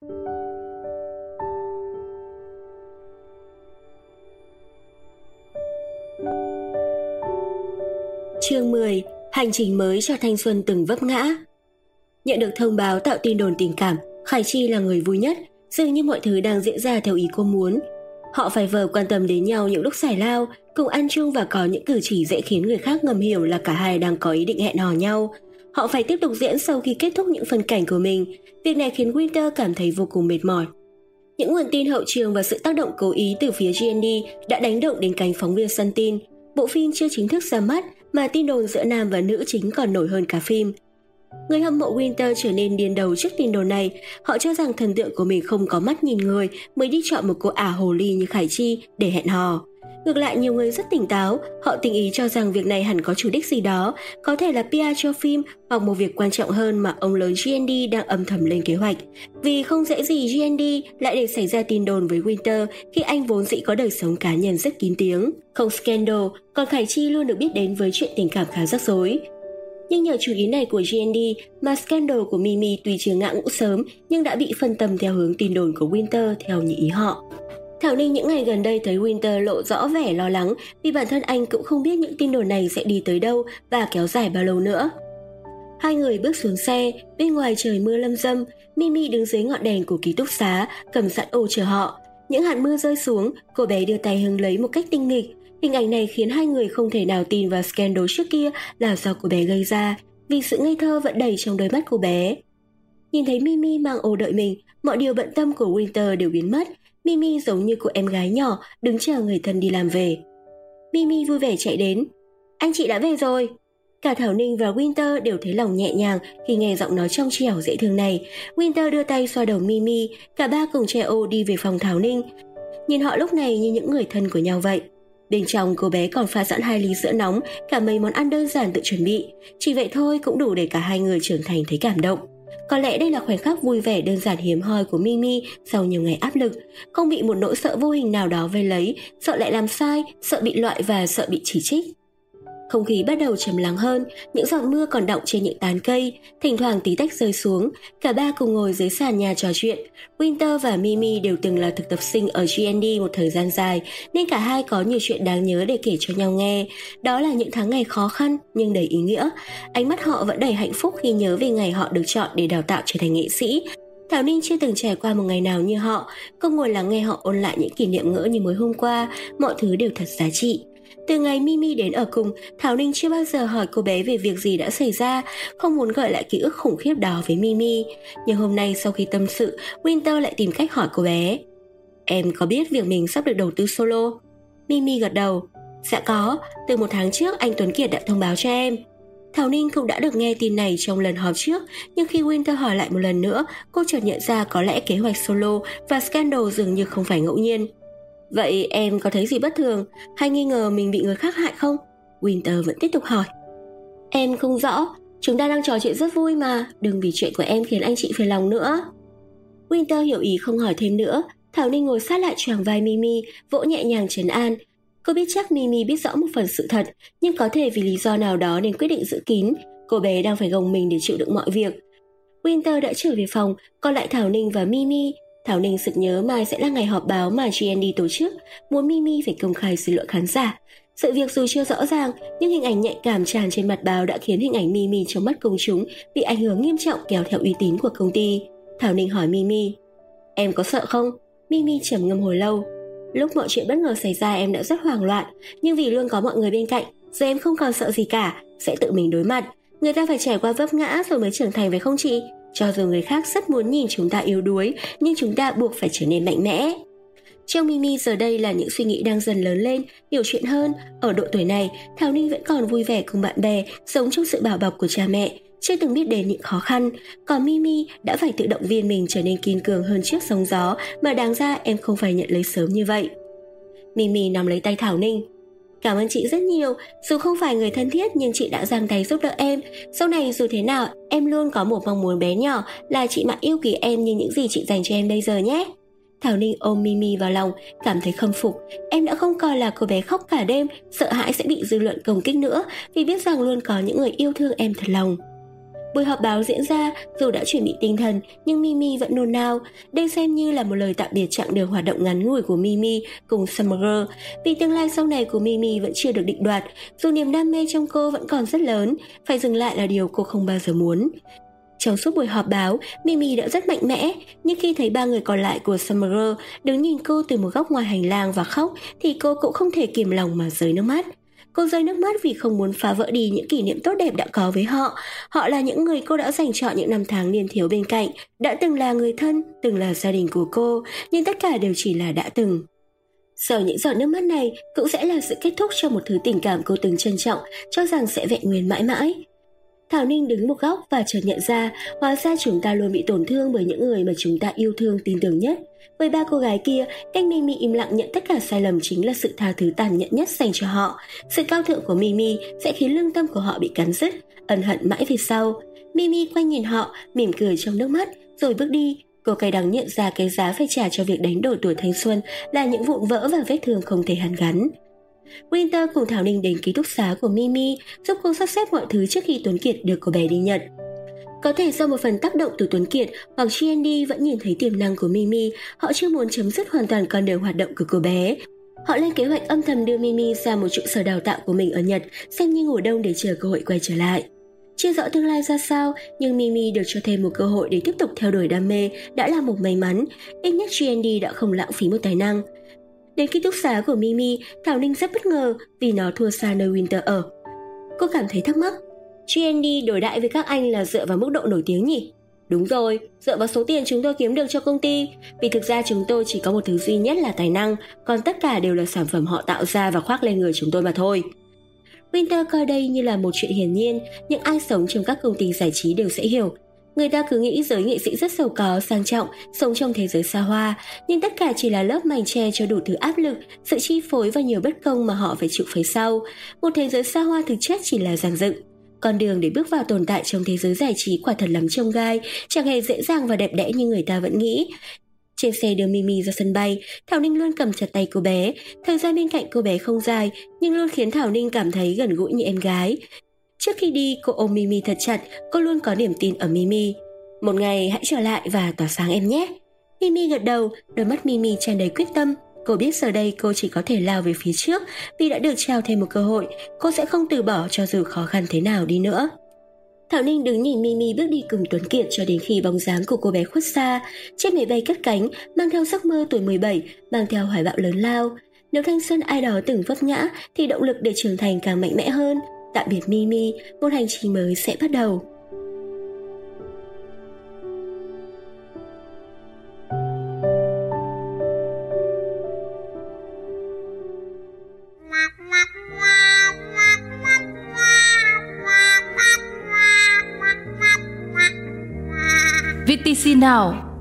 Chương 10. Hành trình mới cho thanh xuân từng vấp ngã. Nhận được thông báo tạo tin đồn tình cảm, Khải Chi là người vui nhất, dường như mọi thứ đang diễn ra theo ý cô muốn. Họ phải vờ quan tâm đến nhau những lúc giải lao, cùng ăn chung và có những cử chỉ dễ khiến người khác ngầm hiểu là cả hai đang có ý định hẹn hò nhau. Họ phải tiếp tục diễn sau khi kết thúc những phân cảnh của mình. Việc này khiến Winter cảm thấy vô cùng mệt mỏi. Những nguồn tin hậu trường và sự tác động cố ý từ phía GND đã đánh động đến cánh phóng viên săn tin. Bộ phim chưa chính thức ra mắt mà tin đồn giữa nam và nữ chính còn nổi hơn cả phim. Người hâm mộ Winter trở nên điên đầu trước tin đồn này. Họ cho rằng thần tượng của mình không có mắt nhìn người mới đi chọn một cô ả hồ ly như Khải Chi để hẹn hò. Ngược lại, nhiều người rất tỉnh táo, họ tình ý cho rằng việc này hẳn có chủ đích gì đó, có thể là PR cho phim hoặc một việc quan trọng hơn mà ông lớn GND đang âm thầm lên kế hoạch. Vì không dễ gì GND lại để xảy ra tin đồn với Winter khi anh vốn dĩ có đời sống cá nhân rất kín tiếng. Không scandal, còn Khải Chi luôn được biết đến với chuyện tình cảm khá rắc rối. Nhưng nhờ chú ý này của GND mà scandal của Mimi tuy chưa ngã ngũ sớm nhưng đã bị phân tâm theo hướng tin đồn của Winter theo như ý họ. Thảo Ninh những ngày gần đây thấy Winter lộ rõ vẻ lo lắng vì bản thân anh cũng không biết những tin đồn này sẽ đi tới đâu và kéo dài bao lâu nữa. Hai người bước xuống xe, bên ngoài trời mưa lâm râm, Mimi đứng dưới ngọn đèn của ký túc xá, cầm sẵn ô chờ họ. Những hạt mưa rơi xuống, cô bé đưa tay hứng lấy một cách tinh nghịch. Hình ảnh này khiến hai người không thể nào tin vào scandal trước kia là do cô bé gây ra, vì sự ngây thơ vẫn đầy trong đôi mắt cô bé. Nhìn thấy Mimi mang ô đợi mình, mọi điều bận tâm của Winter đều biến mất. Mimi giống như cô em gái nhỏ đứng chờ người thân đi làm về. Mimi vui vẻ chạy đến. Anh chị đã về rồi. Cả Thảo Ninh và Winter đều thấy lòng nhẹ nhàng khi nghe giọng nói trong trẻo dễ thương này. Winter đưa tay xoa đầu Mimi, cả ba cùng che ô đi về phòng Thảo Ninh. Nhìn họ lúc này như những người thân của nhau vậy. Bên trong cô bé còn pha sẵn 2 ly sữa nóng, cả mấy món ăn đơn giản tự chuẩn bị. Chỉ vậy thôi cũng đủ để cả hai người trưởng thành thấy cảm động. Có lẽ đây là khoảnh khắc vui vẻ đơn giản hiếm hoi của Mimi sau nhiều ngày áp lực, không bị một nỗi sợ vô hình nào đó vây lấy, sợ lại làm sai, sợ bị loại và sợ bị chỉ trích. Không khí bắt đầu trầm lắng hơn, những giọt mưa còn đọng trên những tán cây, thỉnh thoảng tí tách rơi xuống, cả ba cùng ngồi dưới sàn nhà trò chuyện. Winter và Mimi đều từng là thực tập sinh ở GND một thời gian dài, nên cả hai có nhiều chuyện đáng nhớ để kể cho nhau nghe. Đó là những tháng ngày khó khăn nhưng đầy ý nghĩa. Ánh mắt họ vẫn đầy hạnh phúc khi nhớ về ngày họ được chọn để đào tạo trở thành nghệ sĩ. Thảo Ninh chưa từng trải qua một ngày nào như họ, cô ngồi lắng nghe họ ôn lại những kỷ niệm ngỡ như mới hôm qua, mọi thứ đều thật giá trị. Từ ngày Mimi đến ở cùng, Thảo Ninh chưa bao giờ hỏi cô bé về việc gì đã xảy ra, không muốn gợi lại ký ức khủng khiếp đó với Mimi. Nhưng hôm nay sau khi tâm sự, Winter lại tìm cách hỏi cô bé. Em có biết việc mình sắp được đầu tư solo? Mimi gật đầu. Dạ có, từ 1 tháng trước anh Tuấn Kiệt đã thông báo cho em. Thảo Ninh cũng đã được nghe tin này trong lần họp trước, nhưng khi Winter hỏi lại một lần nữa, cô chợt nhận ra có lẽ kế hoạch solo và scandal dường như không phải ngẫu nhiên. Vậy em có thấy gì bất thường hay nghi ngờ mình bị người khác hại không? Winter vẫn tiếp tục hỏi. Em không rõ, chúng ta đang trò chuyện rất vui mà, đừng vì chuyện của em khiến anh chị phiền lòng nữa. Winter hiểu ý không hỏi thêm nữa. Thảo Ninh ngồi sát lại choàng vai Mimi, vỗ nhẹ nhàng trấn an. Cô biết chắc Mimi biết rõ một phần sự thật, nhưng có thể vì lý do nào đó nên quyết định giữ kín. Cô bé đang phải gồng mình để chịu đựng mọi việc. Winter đã trở về phòng, còn lại Thảo Ninh và Mimi. Thảo Ninh sực nhớ mai sẽ là ngày họp báo mà GND tổ chức, muốn Mimi phải công khai xin lỗi khán giả. Sự việc dù chưa rõ ràng, nhưng hình ảnh nhạy cảm tràn trên mặt báo đã khiến hình ảnh Mimi trong mắt công chúng bị ảnh hưởng nghiêm trọng kéo theo uy tín của công ty. Thảo Ninh hỏi Mimi, em có sợ không? Mimi trầm ngâm hồi lâu. Lúc mọi chuyện bất ngờ xảy ra em đã rất hoảng loạn, nhưng vì luôn có mọi người bên cạnh, giờ em không còn sợ gì cả, sẽ tự mình đối mặt. Người ta phải trải qua vấp ngã rồi mới trưởng thành phải không chị? Cho dù người khác rất muốn nhìn chúng ta yếu đuối, nhưng chúng ta buộc phải trở nên mạnh mẽ. Trong Mimi giờ đây là những suy nghĩ đang dần lớn lên, hiểu chuyện hơn. Ở độ tuổi này, Thảo Ninh vẫn còn vui vẻ cùng bạn bè, sống trong sự bảo bọc của cha mẹ, chưa từng biết đến những khó khăn. Còn Mimi đã phải tự động viên mình trở nên kiên cường hơn trước sóng gió mà đáng ra em không phải nhận lấy sớm như vậy. Mimi nắm lấy tay Thảo Ninh. Cảm ơn chị rất nhiều, dù không phải người thân thiết nhưng chị đã giang tay giúp đỡ em. Sau này dù thế nào, em luôn có một mong muốn bé nhỏ là chị mãi yêu quý em như những gì chị dành cho em bây giờ nhé. Thảo Ninh ôm Mimi vào lòng, cảm thấy khâm phục. Em đã không coi là cô bé khóc cả đêm, sợ hãi sẽ bị dư luận công kích nữa, vì biết rằng luôn có những người yêu thương em thật lòng. Buổi họp báo diễn ra, dù đã chuẩn bị tinh thần nhưng Mimi vẫn nôn nao. Đây xem như là một lời tạm biệt chặng đường hoạt động ngắn ngủi của Mimi cùng Summer Girl, vì tương lai sau này của Mimi vẫn chưa được định đoạt, dù niềm đam mê trong cô vẫn còn rất lớn, phải dừng lại là điều cô không bao giờ muốn. Trong suốt buổi họp báo, Mimi đã rất mạnh mẽ, nhưng khi thấy ba người còn lại của Summer Girl đứng nhìn cô từ một góc ngoài hành lang và khóc thì cô cũng không thể kìm lòng mà rơi nước mắt. Cô rơi nước mắt vì không muốn phá vỡ đi những kỷ niệm tốt đẹp đã có với họ. Họ là những người cô đã dành trọn những năm tháng niên thiếu bên cạnh, đã từng là người thân, từng là gia đình của cô, nhưng tất cả đều chỉ là đã từng. Giờ những giọt nước mắt này cũng sẽ là sự kết thúc cho một thứ tình cảm cô từng trân trọng, cho rằng sẽ vẹn nguyên mãi mãi. Thảo Ninh đứng một góc và chợt nhận ra, hóa ra chúng ta luôn bị tổn thương bởi những người mà chúng ta yêu thương tin tưởng nhất. Với ba cô gái kia, cách Mimi im lặng nhận tất cả sai lầm chính là sự tha thứ tàn nhẫn nhất dành cho họ. Sự cao thượng của Mimi sẽ khiến lương tâm của họ bị cắn rứt, ân hận mãi về sau. Mimi quay nhìn họ, mỉm cười trong nước mắt, rồi bước đi. Cô cay đắng nhận ra cái giá phải trả cho việc đánh đổi tuổi thanh xuân là những vụn vỡ và vết thương không thể hàn gắn. Winter cùng Thảo Ninh đến ký túc xá của Mimi, giúp cô sắp xếp mọi thứ trước khi Tuấn Kiệt đưa cô bé đi nhận. Có thể do một phần tác động từ Tuấn Kiệt hoặc GND vẫn nhìn thấy tiềm năng của Mimi, họ chưa muốn chấm dứt hoàn toàn con đường hoạt động của cô bé. Họ lên kế hoạch âm thầm đưa Mimi ra một trụ sở đào tạo của mình ở Nhật, xem như ngủ đông để chờ cơ hội quay trở lại. Chưa rõ tương lai ra sao, nhưng Mimi được cho thêm một cơ hội để tiếp tục theo đuổi đam mê đã là một may mắn, ít nhất GND đã không lãng phí một tài năng. Đến ký túc xá của Mimi, Thảo Ninh rất bất ngờ vì nó thua xa nơi Winter ở. Cô cảm thấy thắc mắc, GND đối đãi với các anh là dựa vào mức độ nổi tiếng nhỉ? Đúng rồi, dựa vào số tiền chúng tôi kiếm được cho công ty, vì thực ra chúng tôi chỉ có một thứ duy nhất là tài năng, còn tất cả đều là sản phẩm họ tạo ra và khoác lên người chúng tôi mà thôi. Winter coi đây như là một chuyện hiển nhiên, những ai sống trong các công ty giải trí đều sẽ hiểu. Người ta cứ nghĩ giới nghệ sĩ rất giàu có, sang trọng, sống trong thế giới xa hoa, nhưng tất cả chỉ là lớp màn che cho đủ thứ áp lực, sự chi phối và nhiều bất công mà họ phải chịu phía sau. Một thế giới xa hoa thực chất chỉ là dàn dựng. Con đường để bước vào tồn tại trong thế giới giải trí quả thật lắm chông gai, chẳng hề dễ dàng và đẹp đẽ như người ta vẫn nghĩ. Trên xe đưa Mimi ra sân bay, Thảo Ninh luôn cầm chặt tay cô bé. Thời gian bên cạnh cô bé không dài, nhưng luôn khiến Thảo Ninh cảm thấy gần gũi như em gái. Trước khi đi, cô ôm Mimi thật chặt, cô luôn có niềm tin ở Mimi. Một ngày hãy trở lại và tỏa sáng em nhé. Mimi gật đầu, đôi mắt Mimi tràn đầy quyết tâm. Cô biết giờ đây cô chỉ có thể lao về phía trước vì đã được trao thêm một cơ hội. Cô sẽ không từ bỏ cho dù khó khăn thế nào đi nữa. Thảo Ninh đứng nhìn Mimi bước đi cùng Tuấn Kiệt cho đến khi bóng dáng của cô bé khuất xa. Chiếc máy bay cất cánh, mang theo giấc mơ tuổi 17, mang theo hoài bão lớn lao. Nếu thanh xuân ai đó từng vấp ngã thì động lực để trưởng thành càng mạnh mẽ hơn. Tạm biệt Mimi, một hành trình mới sẽ bắt đầu. VTC Now